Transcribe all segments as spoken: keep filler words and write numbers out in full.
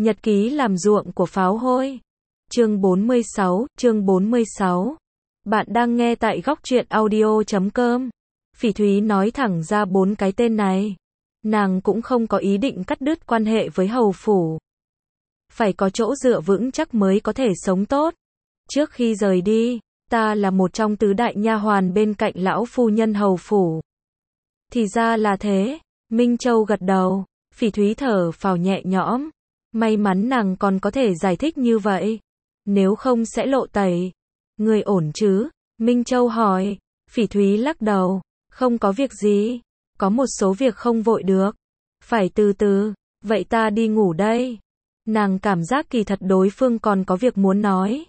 Nhật ký làm ruộng của pháo hôi. Chương bốn mươi sáu, chương bốn mươi sáu. Bạn đang nghe tại góc truyện audio chấm com. Phỉ Thúy nói thẳng ra bốn cái tên này. Nàng cũng không có ý định cắt đứt quan hệ với hầu phủ. Phải có chỗ dựa vững chắc mới có thể sống tốt. Trước khi rời đi, ta là một trong tứ đại nha hoàn bên cạnh lão phu nhân hầu phủ. Thì ra là thế. Minh Châu gật đầu. Phỉ Thúy thở phào nhẹ nhõm. May mắn nàng còn có thể giải thích như vậy. Nếu không sẽ lộ tẩy. Người ổn chứ? Minh Châu hỏi. Phỉ Thúy lắc đầu. Không có việc gì. Có một số việc không vội được. Phải từ từ. Vậy ta đi ngủ đây. Nàng cảm giác kỳ thật đối phương còn có việc muốn nói.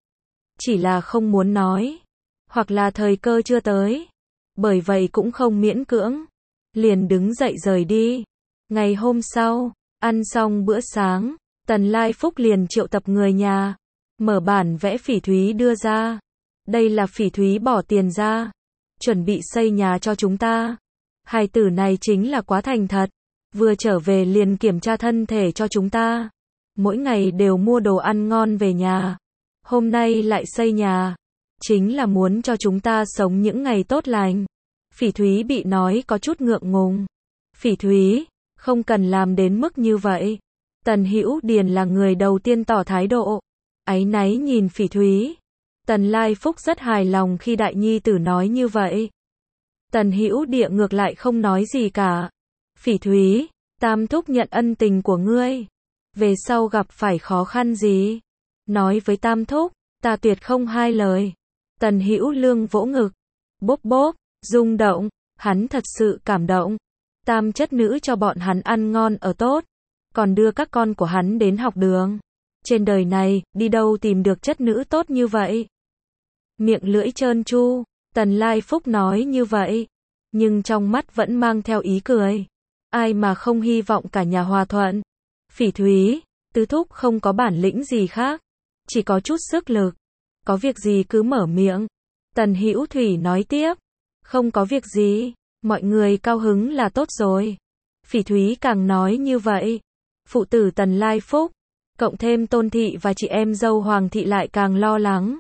Chỉ là không muốn nói. Hoặc là thời cơ chưa tới. Bởi vậy cũng không miễn cưỡng. Liền đứng dậy rời đi. Ngày hôm sau, ăn xong bữa sáng, Tần Lai Phúc liền triệu tập người nhà. Mở bản vẽ Phỉ Thúy đưa ra. Đây là Phỉ Thúy bỏ tiền ra. Chuẩn bị xây nhà cho chúng ta. Hài tử này chính là quá thành thật. Vừa trở về liền kiểm tra thân thể cho chúng ta. Mỗi ngày đều mua đồ ăn ngon về nhà. Hôm nay lại xây nhà. Chính là muốn cho chúng ta sống những ngày tốt lành. Phỉ Thúy bị nói có chút ngượng ngùng. Phỉ Thúy, không cần làm đến mức như vậy. Tần Hữu Điền là người đầu tiên tỏ thái độ. Áy náy nhìn Phỉ Thúy. Tần Lai Phúc rất hài lòng khi đại nhi tử nói như vậy. Tần Hữu Địa ngược lại không nói gì cả. Phỉ Thúy, Tam thúc nhận ân tình của ngươi. Về sau gặp phải khó khăn gì? Nói với Tam thúc, ta tuyệt không hai lời. Tần Hữu Lương vỗ ngực. Bốp bốp, rung động, hắn thật sự cảm động. Tam chất nữ cho bọn hắn ăn ngon ở tốt. Còn đưa các con của hắn đến học đường. Trên đời này, đi đâu tìm được chất nữ tốt như vậy? Miệng lưỡi trơn tru, Tần Lai Phúc nói như vậy. Nhưng trong mắt vẫn mang theo ý cười. Ai mà không hy vọng cả nhà hòa thuận. Phỉ Thúy, tứ thúc không có bản lĩnh gì khác. Chỉ có chút sức lực. Có việc gì cứ mở miệng. Tần Hữu Thủy nói tiếp. Không có việc gì. Mọi người cao hứng là tốt rồi. Phỉ Thúy càng nói như vậy. Phụ tử Tần Lai Phúc, cộng thêm Tôn Thị và chị em dâu Hoàng Thị lại càng lo lắng.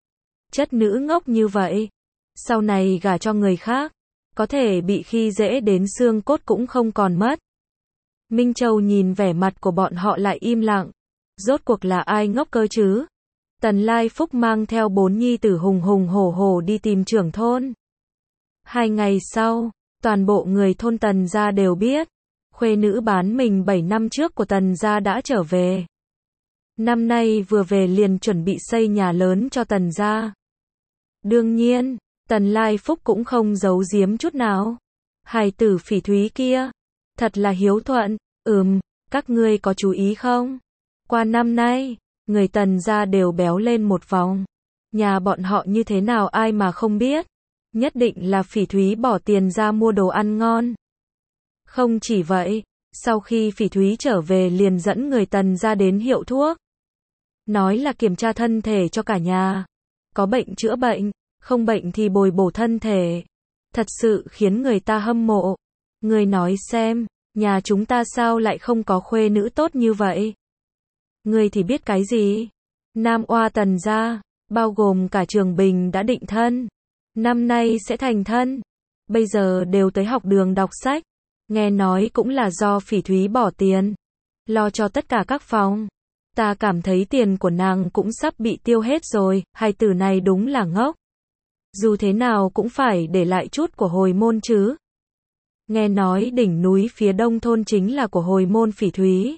Chất nữ ngốc như vậy. Sau này gả cho người khác. Có thể bị khi dễ đến xương cốt cũng không còn mất. Minh Châu nhìn vẻ mặt của bọn họ lại im lặng. Rốt cuộc là ai ngốc cơ chứ? Tần Lai Phúc mang theo bốn nhi tử hùng hùng hổ hổ đi tìm trưởng thôn. Hai ngày sau, toàn bộ người thôn Tần gia đều biết. Khuê nữ bán mình bảy năm trước của Tần gia đã trở về. Năm nay vừa về liền chuẩn bị xây nhà lớn cho Tần gia. Đương nhiên, Tần Lai Phúc cũng không giấu giếm chút nào. Hài tử Phỉ Thúy kia, thật là hiếu thuận. Ừm, các ngươi có chú ý không? Qua năm nay, người Tần gia đều béo lên một vòng. Nhà bọn họ như thế nào ai mà không biết. Nhất định là Phỉ Thúy bỏ tiền ra mua đồ ăn ngon. Không chỉ vậy, sau khi Phỉ Thúy trở về liền dẫn người Tần ra đến hiệu thuốc. Nói là kiểm tra thân thể cho cả nhà. Có bệnh chữa bệnh, không bệnh thì bồi bổ thân thể. Thật sự khiến người ta hâm mộ. Người nói xem, nhà chúng ta sao lại không có khuê nữ tốt như vậy? Người thì biết cái gì? Nam oa Tần gia, bao gồm cả Trường Bình đã định thân. Năm nay sẽ thành thân. Bây giờ đều tới học đường đọc sách. Nghe nói cũng là do Phỉ Thúy bỏ tiền. Lo cho tất cả các phòng. Ta cảm thấy tiền của nàng cũng sắp bị tiêu hết rồi. Hai từ này đúng là ngốc. Dù thế nào cũng phải để lại chút của hồi môn chứ. Nghe nói đỉnh núi phía đông thôn chính là của hồi môn Phỉ Thúy.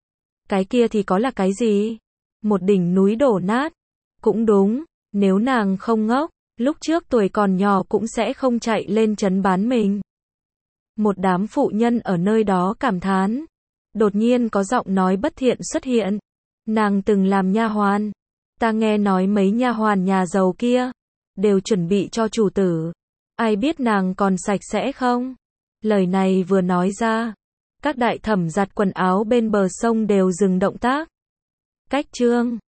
Cái kia thì có là cái gì? Một đỉnh núi đổ nát. Cũng đúng, nếu nàng không ngốc. Lúc trước tuổi còn nhỏ cũng sẽ không chạy lên trấn bán mình. Một đám phụ nhân ở nơi đó cảm thán. Đột nhiên có giọng nói bất thiện xuất hiện. Nàng từng làm nha hoàn. Ta nghe nói mấy nha hoàn nhà giàu kia đều chuẩn bị cho chủ tử. Ai biết nàng còn sạch sẽ không? Lời này vừa nói ra, các đại thẩm giặt quần áo bên bờ sông đều dừng động tác. Cách chương